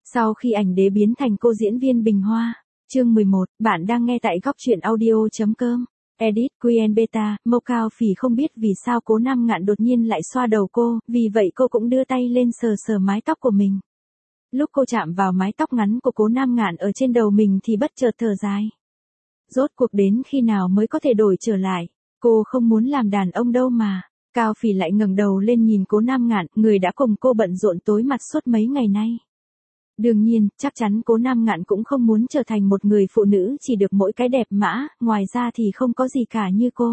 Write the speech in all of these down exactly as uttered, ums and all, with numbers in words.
Sau khi ảnh đế biến thành cô diễn viên Bình Hoa. Chương mười một, bạn đang nghe tại góc truyện audio.com. Edit Queen Beta, Mộc Cao Phỉ không biết vì sao Cố Nam Ngạn đột nhiên lại xoa đầu cô, vì vậy cô cũng đưa tay lên sờ sờ mái tóc của mình. Lúc cô chạm vào mái tóc ngắn của Cố Nam Ngạn ở trên đầu mình thì bất chợt thở dài. Rốt cuộc đến khi nào mới có thể đổi trở lại, cô không muốn làm đàn ông đâu mà. Cao Phỉ lại ngẩng đầu lên nhìn Cố Nam Ngạn, người đã cùng cô bận rộn tối mặt suốt mấy ngày nay. Đương nhiên, chắc chắn Cố Nam Ngạn cũng không muốn trở thành một người phụ nữ chỉ được mỗi cái đẹp mã, ngoài ra thì không có gì cả như cô.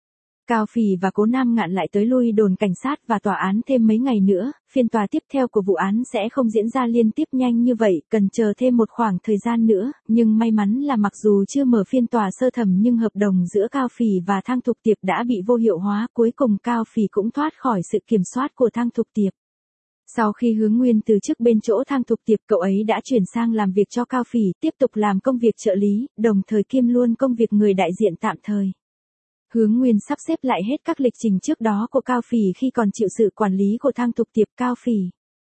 Cao Phỉ và Cố Nam Ngạn lại tới lui đồn cảnh sát và tòa án thêm mấy ngày nữa, phiên tòa tiếp theo của vụ án sẽ không diễn ra liên tiếp nhanh như vậy, cần chờ thêm một khoảng thời gian nữa, nhưng may mắn là mặc dù chưa mở phiên tòa sơ thẩm nhưng hợp đồng giữa Cao Phỉ và Thang Thục Tiệp đã bị vô hiệu hóa, cuối cùng Cao Phỉ cũng thoát khỏi sự kiểm soát của Thang Thục Tiệp. Sau khi Hướng Nguyên từ chức bên chỗ Thang Thục Tiệp, cậu ấy đã chuyển sang làm việc cho Cao Phỉ, tiếp tục làm công việc trợ lý, đồng thời kiêm luôn công việc người đại diện tạm thời. Hướng Nguyên sắp xếp lại hết các lịch trình trước đó của Cao Phỉ khi còn chịu sự quản lý của Thang Thục Tiệp. Cao Phỉ,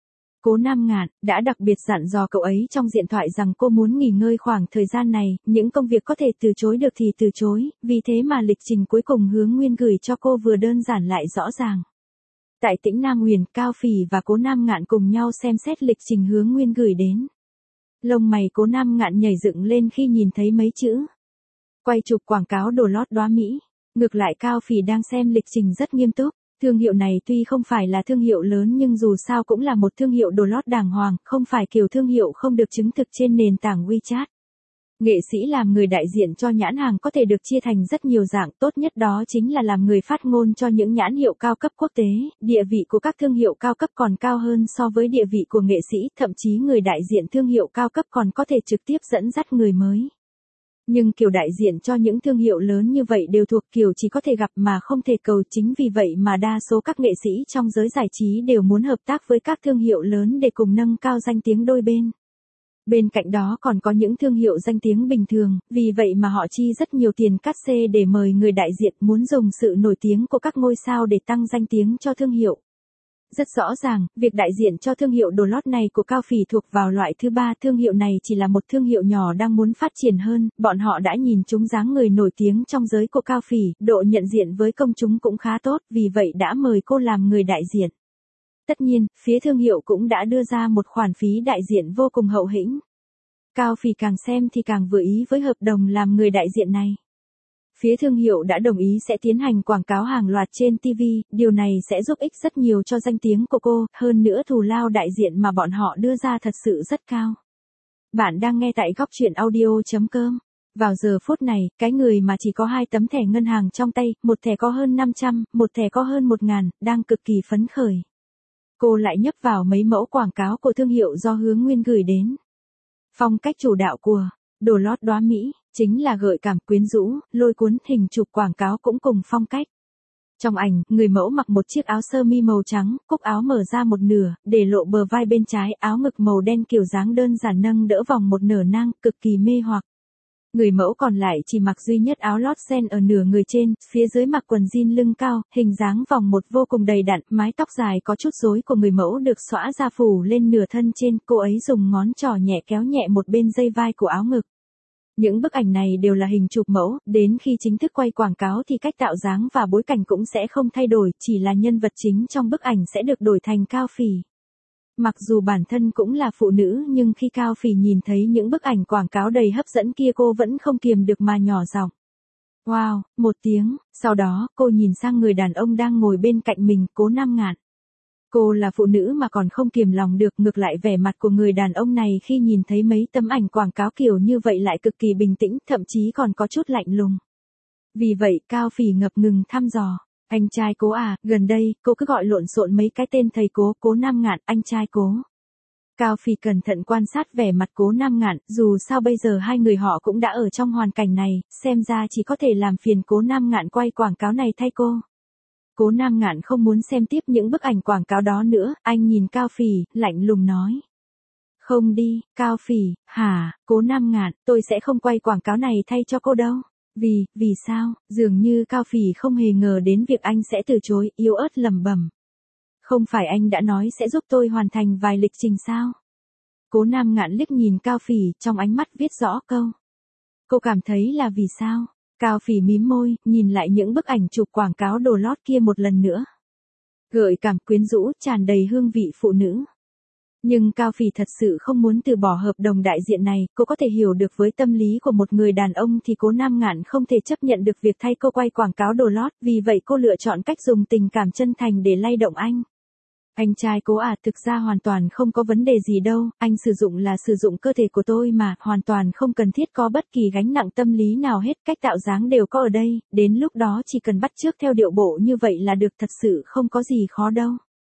Cố Nam Ngạn đã đặc biệt dặn dò cậu ấy trong điện thoại rằng cô muốn nghỉ ngơi khoảng thời gian này, những công việc có thể từ chối được thì từ chối, vì thế mà lịch trình cuối cùng Hướng Nguyên gửi cho cô vừa đơn giản lại rõ ràng. Tại Tĩnh Nam Huyền, Cao Phỉ và Cố Nam Ngạn cùng nhau xem xét lịch trình Hướng Nguyên gửi đến. Lông mày Cố Nam Ngạn nhảy dựng lên khi nhìn thấy mấy chữ quay chụp quảng cáo đồ lót đóa Mỹ. Ngược lại Cao Phỉ đang xem lịch trình rất nghiêm túc. Thương hiệu này tuy không phải là thương hiệu lớn nhưng dù sao cũng là một thương hiệu đồ lót đàng hoàng, không phải kiểu thương hiệu không được chứng thực trên nền tảng WeChat. Nghệ sĩ làm người đại diện cho nhãn hàng có thể được chia thành rất nhiều dạng, tốt nhất đó chính là làm người phát ngôn cho những nhãn hiệu cao cấp quốc tế, địa vị của các thương hiệu cao cấp còn cao hơn so với địa vị của nghệ sĩ, thậm chí người đại diện thương hiệu cao cấp còn có thể trực tiếp dẫn dắt người mới. Nhưng kiểu đại diện cho những thương hiệu lớn như vậy đều thuộc kiểu chỉ có thể gặp mà không thể cầu, chính vì vậy mà đa số các nghệ sĩ trong giới giải trí đều muốn hợp tác với các thương hiệu lớn để cùng nâng cao danh tiếng đôi bên. Bên cạnh đó còn có những thương hiệu danh tiếng bình thường, vì vậy mà họ chi rất nhiều tiền cát xê để mời người đại diện, muốn dùng sự nổi tiếng của các ngôi sao để tăng danh tiếng cho thương hiệu. Rất rõ ràng, việc đại diện cho thương hiệu đồ lót này của Cao Phỉ thuộc vào loại thứ ba, thương hiệu này chỉ là một thương hiệu nhỏ đang muốn phát triển hơn, bọn họ đã nhìn trúng dáng người nổi tiếng trong giới của Cao Phỉ, độ nhận diện với công chúng cũng khá tốt, vì vậy đã mời cô làm người đại diện. Tất nhiên, phía thương hiệu cũng đã đưa ra một khoản phí đại diện vô cùng hậu hĩnh. Cao Phỉ càng xem thì càng vừa ý với hợp đồng làm người đại diện này. Phía thương hiệu đã đồng ý sẽ tiến hành quảng cáo hàng loạt trên ti vi, điều này sẽ giúp ích rất nhiều cho danh tiếng của cô, hơn nữa thù lao đại diện mà bọn họ đưa ra thật sự rất cao. Bạn đang nghe tại góc truyện audio.com. Vào giờ phút này, cái người mà chỉ có hai tấm thẻ ngân hàng trong tay, một thẻ có hơn năm trăm, một thẻ có hơn một ngàn, đang cực kỳ phấn khởi. Cô lại nhấp vào mấy mẫu quảng cáo của thương hiệu do Hướng Nguyên gửi đến. Phong cách chủ đạo của đồ lót đóa Mỹ chính là gợi cảm, quyến rũ, lôi cuốn, hình chụp quảng cáo cũng cùng phong cách. Trong ảnh, người mẫu mặc một chiếc áo sơ mi màu trắng, cúc áo mở ra một nửa, để lộ bờ vai bên trái, áo ngực màu đen kiểu dáng đơn giản nâng đỡ vòng một nở nang, cực kỳ mê hoặc. Người mẫu còn lại chỉ mặc duy nhất áo lót sen ở nửa người trên, phía dưới mặc quần jean lưng cao, hình dáng vòng một vô cùng đầy đặn, mái tóc dài có chút rối của người mẫu được xõa ra phủ lên nửa thân trên, cô ấy dùng ngón trỏ nhẹ kéo nhẹ một bên dây vai của áo ngực. Những bức ảnh này đều là hình chụp mẫu, đến khi chính thức quay quảng cáo thì cách tạo dáng và bối cảnh cũng sẽ không thay đổi, chỉ là nhân vật chính trong bức ảnh sẽ được đổi thành Cao Phỉ. Mặc dù bản thân cũng là phụ nữ nhưng khi Cao Phỉ nhìn thấy những bức ảnh quảng cáo đầy hấp dẫn kia cô vẫn không kiềm được mà nhỏ giọng. Wow, một tiếng, sau đó cô nhìn sang người đàn ông đang ngồi bên cạnh mình, Cố Nam Ngạn. Cô là phụ nữ mà còn không kiềm lòng được, ngược lại vẻ mặt của người đàn ông này khi nhìn thấy mấy tấm ảnh quảng cáo kiểu như vậy lại cực kỳ bình tĩnh, thậm chí còn có chút lạnh lùng. Vì vậy Cao Phỉ ngập ngừng thăm dò. Anh trai Cố à, gần đây, cô cứ gọi lộn xộn mấy cái tên thầy Cố, Cố Nam Ngạn, anh trai Cố. Cao Phỉ cẩn thận quan sát vẻ mặt Cố Nam Ngạn, dù sao bây giờ hai người họ cũng đã ở trong hoàn cảnh này, xem ra chỉ có thể làm phiền Cố Nam Ngạn quay quảng cáo này thay cô. Cố Nam Ngạn không muốn xem tiếp những bức ảnh quảng cáo đó nữa, anh nhìn Cao Phỉ, lạnh lùng nói. Không đi, Cao Phỉ, hả, Cố Nam Ngạn, tôi sẽ không quay quảng cáo này thay cho cô đâu. Vì, vì sao, dường như Cao Phỉ không hề ngờ đến việc anh sẽ từ chối, yếu ớt lẩm bẩm. Không phải anh đã nói sẽ giúp tôi hoàn thành vài lịch trình sao? Cố Nam Ngạn liếc nhìn Cao Phỉ, trong ánh mắt viết rõ câu. Cô cảm thấy là vì sao? Cao Phỉ mím môi, nhìn lại những bức ảnh chụp quảng cáo đồ lót kia một lần nữa. Gợi cảm quyến rũ, tràn đầy hương vị phụ nữ. Nhưng Cao Phỉ thật sự không muốn từ bỏ hợp đồng đại diện này, cô có thể hiểu được với tâm lý của một người đàn ông thì Cố Nam Ngạn không thể chấp nhận được việc thay cô quay quảng cáo đồ lót, vì vậy cô lựa chọn cách dùng tình cảm chân thành để lay động anh. Anh trai Cố à, thực ra hoàn toàn không có vấn đề gì đâu, anh sử dụng là sử dụng cơ thể của tôi mà, hoàn toàn không cần thiết có bất kỳ gánh nặng tâm lý nào hết, cách tạo dáng đều có ở đây, đến lúc đó chỉ cần bắt chước theo điệu bộ như vậy là được, thật sự không có gì khó đâu.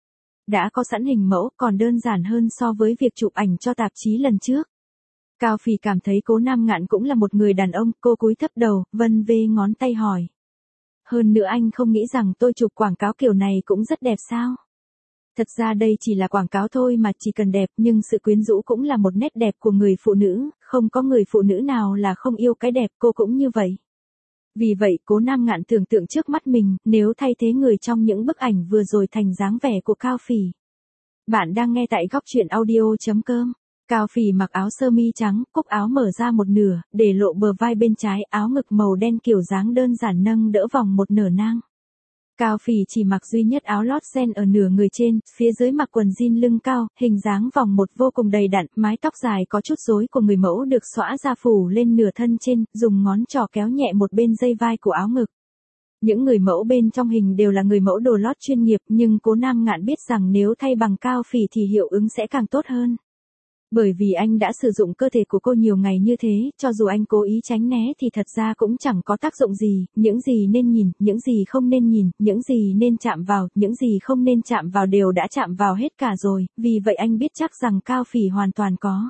Đã có sẵn hình mẫu, còn đơn giản hơn so với việc chụp ảnh cho tạp chí lần trước. Cao Phỉ cảm thấy Cố Nam Ngạn cũng là một người đàn ông, cô cúi thấp đầu, vân vê ngón tay hỏi. Hơn nữa anh không nghĩ rằng tôi chụp quảng cáo kiểu này cũng rất đẹp sao? Thật ra đây chỉ là quảng cáo thôi mà, chỉ cần đẹp, nhưng sự quyến rũ cũng là một nét đẹp của người phụ nữ, không có người phụ nữ nào là không yêu cái đẹp, cô cũng như vậy. Vì vậy Cố Nam Ngạn tưởng tượng trước mắt mình, nếu thay thế người trong những bức ảnh vừa rồi thành dáng vẻ của Cao Phỉ. Bạn đang nghe tại góc truyện audio chấm com. Cao Phỉ mặc áo sơ mi trắng, cúc áo mở ra một nửa, để lộ bờ vai bên trái, áo ngực màu đen kiểu dáng đơn giản nâng đỡ vòng một nửa nang. Cao Phỉ chỉ mặc duy nhất áo lót ren ở nửa người trên, phía dưới mặc quần jean lưng cao, hình dáng vòng một vô cùng đầy đặn, mái tóc dài có chút rối của người mẫu được xõa ra phủ lên nửa thân trên, dùng ngón trỏ kéo nhẹ một bên dây vai của áo ngực. Những người mẫu bên trong hình đều là người mẫu đồ lót chuyên nghiệp, nhưng Cố Nam Ngạn biết rằng nếu thay bằng Cao Phỉ thì hiệu ứng sẽ càng tốt hơn. Bởi vì anh đã sử dụng cơ thể của cô nhiều ngày như thế, cho dù anh cố ý tránh né thì thật ra cũng chẳng có tác dụng gì, những gì nên nhìn, những gì không nên nhìn, những gì nên chạm vào, những gì không nên chạm vào đều đã chạm vào hết cả rồi, vì vậy anh biết chắc rằng Cao Phỉ hoàn toàn có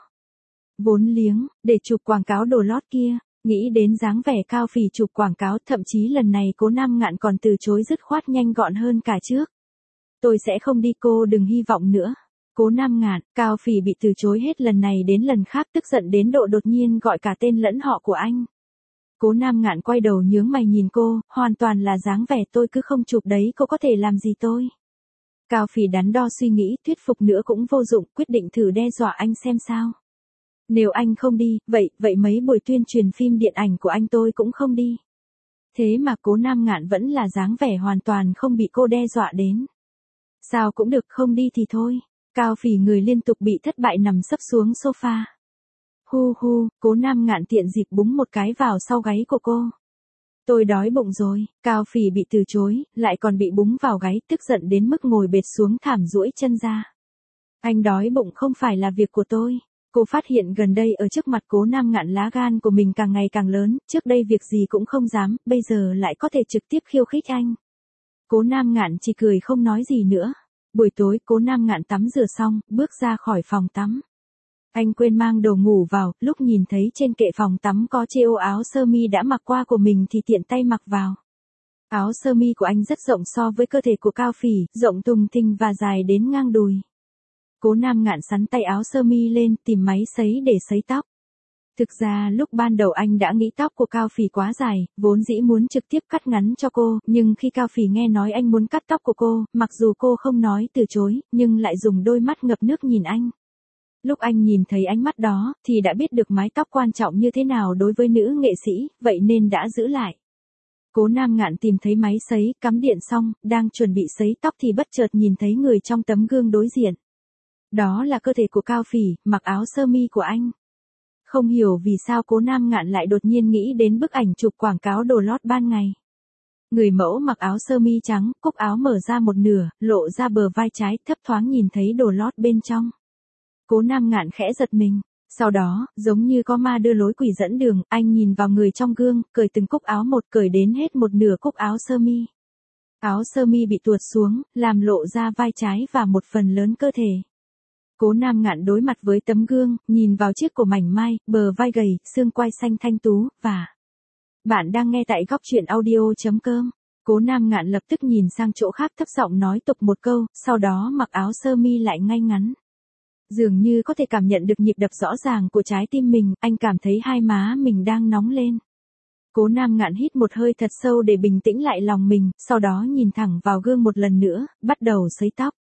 vốn liếng, để chụp quảng cáo đồ lót kia. Nghĩ đến dáng vẻ Cao Phỉ chụp quảng cáo, thậm chí lần này Cố Nam Ngạn còn từ chối dứt khoát nhanh gọn hơn cả trước. Tôi sẽ không đi, cô đừng hy vọng nữa. Cố Nam Ngạn, Cao Phỉ bị từ chối hết lần này đến lần khác, tức giận đến độ đột nhiên gọi cả tên lẫn họ của anh. Cố Nam Ngạn quay đầu nhướng mày nhìn cô, hoàn toàn là dáng vẻ tôi cứ không chụp đấy, cô có thể làm gì tôi. Cao Phỉ đắn đo suy nghĩ, thuyết phục nữa cũng vô dụng, quyết định thử đe dọa anh xem sao. Nếu anh không đi, vậy, vậy mấy buổi tuyên truyền phim điện ảnh của anh tôi cũng không đi. Thế mà Cố Nam Ngạn vẫn là dáng vẻ hoàn toàn không bị cô đe dọa đến. Sao cũng được, không đi thì thôi. Cao Phỉ người liên tục bị thất bại nằm sấp xuống sofa. Hu hu, Cố Nam Ngạn tiện dịp búng một cái vào sau gáy của cô. Tôi đói bụng rồi, Cao Phỉ bị từ chối, lại còn bị búng vào gáy, tức giận đến mức ngồi bệt xuống thảm duỗi chân ra. Anh đói bụng không phải là việc của tôi. Cô phát hiện gần đây ở trước mặt Cố Nam Ngạn lá gan của mình càng ngày càng lớn, trước đây việc gì cũng không dám, bây giờ lại có thể trực tiếp khiêu khích anh. Cố Nam Ngạn chỉ cười không nói gì nữa. Buổi tối Cố Nam Ngạn tắm rửa xong, bước ra khỏi phòng tắm. Anh quên mang đồ ngủ vào, lúc nhìn thấy trên kệ phòng tắm có chiếc áo sơ mi đã mặc qua của mình thì tiện tay mặc vào. Áo sơ mi của anh rất rộng so với cơ thể của Cao Phỉ, rộng thùng thình và dài đến ngang đùi. Cố Nam Ngạn sắn tay áo sơ mi lên, tìm máy sấy để sấy tóc. Thực ra lúc ban đầu anh đã nghĩ tóc của Cao Phỉ quá dài, vốn dĩ muốn trực tiếp cắt ngắn cho cô, nhưng khi Cao Phỉ nghe nói anh muốn cắt tóc của cô, mặc dù cô không nói từ chối, nhưng lại dùng đôi mắt ngập nước nhìn anh. Lúc anh nhìn thấy ánh mắt đó, thì đã biết được mái tóc quan trọng như thế nào đối với nữ nghệ sĩ, vậy nên đã giữ lại. Cố Nam Ngạn tìm thấy máy sấy, cắm điện xong, đang chuẩn bị sấy tóc thì bất chợt nhìn thấy người trong tấm gương đối diện. Đó là cơ thể của Cao Phỉ, mặc áo sơ mi của anh. Không hiểu vì sao Cố Nam Ngạn lại đột nhiên nghĩ đến bức ảnh chụp quảng cáo đồ lót ban ngày. Người mẫu mặc áo sơ mi trắng, cúc áo mở ra một nửa, lộ ra bờ vai trái, thấp thoáng nhìn thấy đồ lót bên trong. Cố Nam Ngạn khẽ giật mình. Sau đó, giống như có ma đưa lối quỷ dẫn đường, anh nhìn vào người trong gương, cởi từng cúc áo một, cởi đến hết một nửa cúc áo sơ mi. Áo sơ mi bị tuột xuống, làm lộ ra vai trái và một phần lớn cơ thể. Cố Nam Ngạn đối mặt với tấm gương, nhìn vào chiếc cổ mảnh mai, bờ vai gầy, xương quai xanh thanh tú, và... Bạn đang nghe tại góc truyện audio chấm com. Cố Nam Ngạn lập tức nhìn sang chỗ khác thấp giọng nói tục một câu, sau đó mặc áo sơ mi lại ngay ngắn. Dường như có thể cảm nhận được nhịp đập rõ ràng của trái tim mình, anh cảm thấy hai má mình đang nóng lên. Cố Nam Ngạn hít một hơi thật sâu để bình tĩnh lại lòng mình, sau đó nhìn thẳng vào gương một lần nữa, bắt đầu sấy tóc.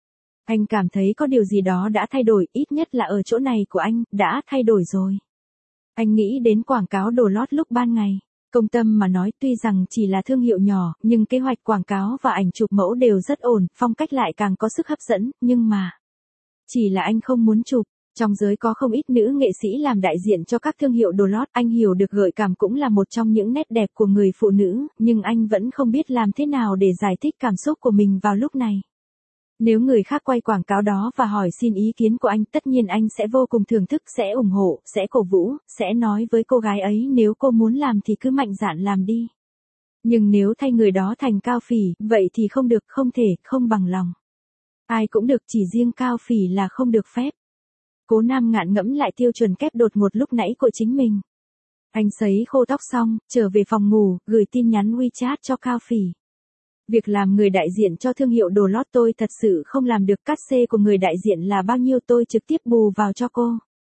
Anh cảm thấy có điều gì đó đã thay đổi, ít nhất là ở chỗ này của anh, đã thay đổi rồi. Anh nghĩ đến quảng cáo đồ lót lúc ban ngày. Công Tâm mà nói tuy rằng chỉ là thương hiệu nhỏ, nhưng kế hoạch quảng cáo và ảnh chụp mẫu đều rất ổn, phong cách lại càng có sức hấp dẫn, nhưng mà... Chỉ là anh không muốn chụp. Trong giới có không ít nữ nghệ sĩ làm đại diện cho các thương hiệu đồ lót, anh hiểu được gợi cảm cũng là một trong những nét đẹp của người phụ nữ, nhưng anh vẫn không biết làm thế nào để giải thích cảm xúc của mình vào lúc này. Nếu người khác quay quảng cáo đó và hỏi xin ý kiến của anh, tất nhiên anh sẽ vô cùng thưởng thức, sẽ ủng hộ, sẽ cổ vũ, sẽ nói với cô gái ấy nếu cô muốn làm thì cứ mạnh dạn làm đi. Nhưng nếu thay người đó thành Cao Phỉ, vậy thì không được, không thể, không bằng lòng. Ai cũng được, chỉ riêng Cao Phỉ là không được phép. Cố Nam Ngạn ngẫm lại tiêu chuẩn kép đột ngột lúc nãy của chính mình. Anh sấy khô tóc xong, trở về phòng ngủ, gửi tin nhắn WeChat cho Cao Phỉ. Việc làm người đại diện cho thương hiệu đồ lót tôi thật sự không làm được, cát xê của người đại diện là bao nhiêu tôi trực tiếp bù vào cho cô.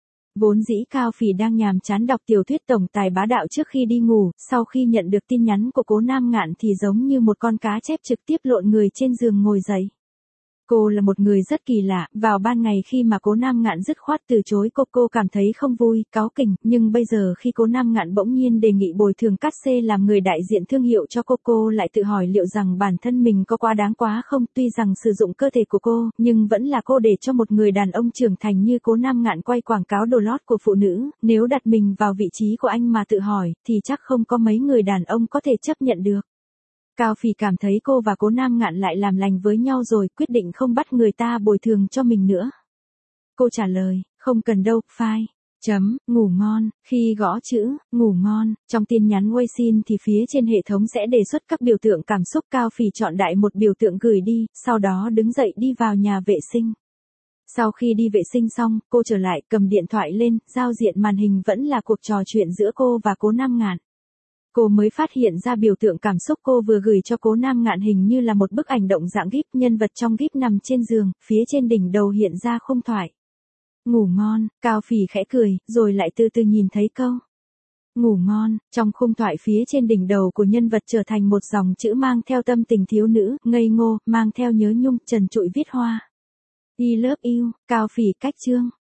Vốn dĩ Cao Phỉ đang nhàm chán đọc tiểu thuyết tổng tài bá đạo trước khi đi ngủ, sau khi nhận được tin nhắn của Cố Nam Ngạn thì giống như một con cá chép trực tiếp lộn người trên giường ngồi dậy. Cô là một người rất kỳ lạ, vào ban ngày khi mà Cố Nam Ngạn dứt khoát từ chối cô, cô cảm thấy không vui, cáu kỉnh, nhưng bây giờ khi Cố Nam Ngạn bỗng nhiên đề nghị bồi thường cát xê làm người đại diện thương hiệu cho cô, cô lại tự hỏi liệu rằng bản thân mình có quá đáng quá không, tuy rằng sử dụng cơ thể của cô, nhưng vẫn là cô để cho một người đàn ông trưởng thành như Cố Nam Ngạn quay quảng cáo đồ lót của phụ nữ, nếu đặt mình vào vị trí của anh mà tự hỏi, thì chắc không có mấy người đàn ông có thể chấp nhận được. Cao Phỉ cảm thấy cô và Cố Nam Ngạn lại làm lành với nhau rồi, quyết định không bắt người ta bồi thường cho mình nữa. Cô trả lời, không cần đâu, fine. Chấm, ngủ ngon, khi gõ chữ, ngủ ngon, trong tin nhắn WeChat thì phía trên hệ thống sẽ đề xuất các biểu tượng cảm xúc. Cao Phỉ chọn đại một biểu tượng gửi đi, sau đó đứng dậy đi vào nhà vệ sinh. Sau khi đi vệ sinh xong, cô trở lại, cầm điện thoại lên, giao diện màn hình vẫn là cuộc trò chuyện giữa cô và Cố Nam Ngạn. Cô mới phát hiện ra biểu tượng cảm xúc cô vừa gửi cho Cố Nam Ngạn hình như là một bức ảnh động dạng gif, nhân vật trong gif nằm trên giường, phía trên đỉnh đầu hiện ra khung thoại. Ngủ ngon, Cao Phỉ khẽ cười, rồi lại từ từ nhìn thấy câu. Ngủ ngon, trong khung thoại phía trên đỉnh đầu của nhân vật trở thành một dòng chữ mang theo tâm tình thiếu nữ, ngây ngô, mang theo nhớ nhung, trần trụi viết hoa. I love you, Cao Phỉ cách chương.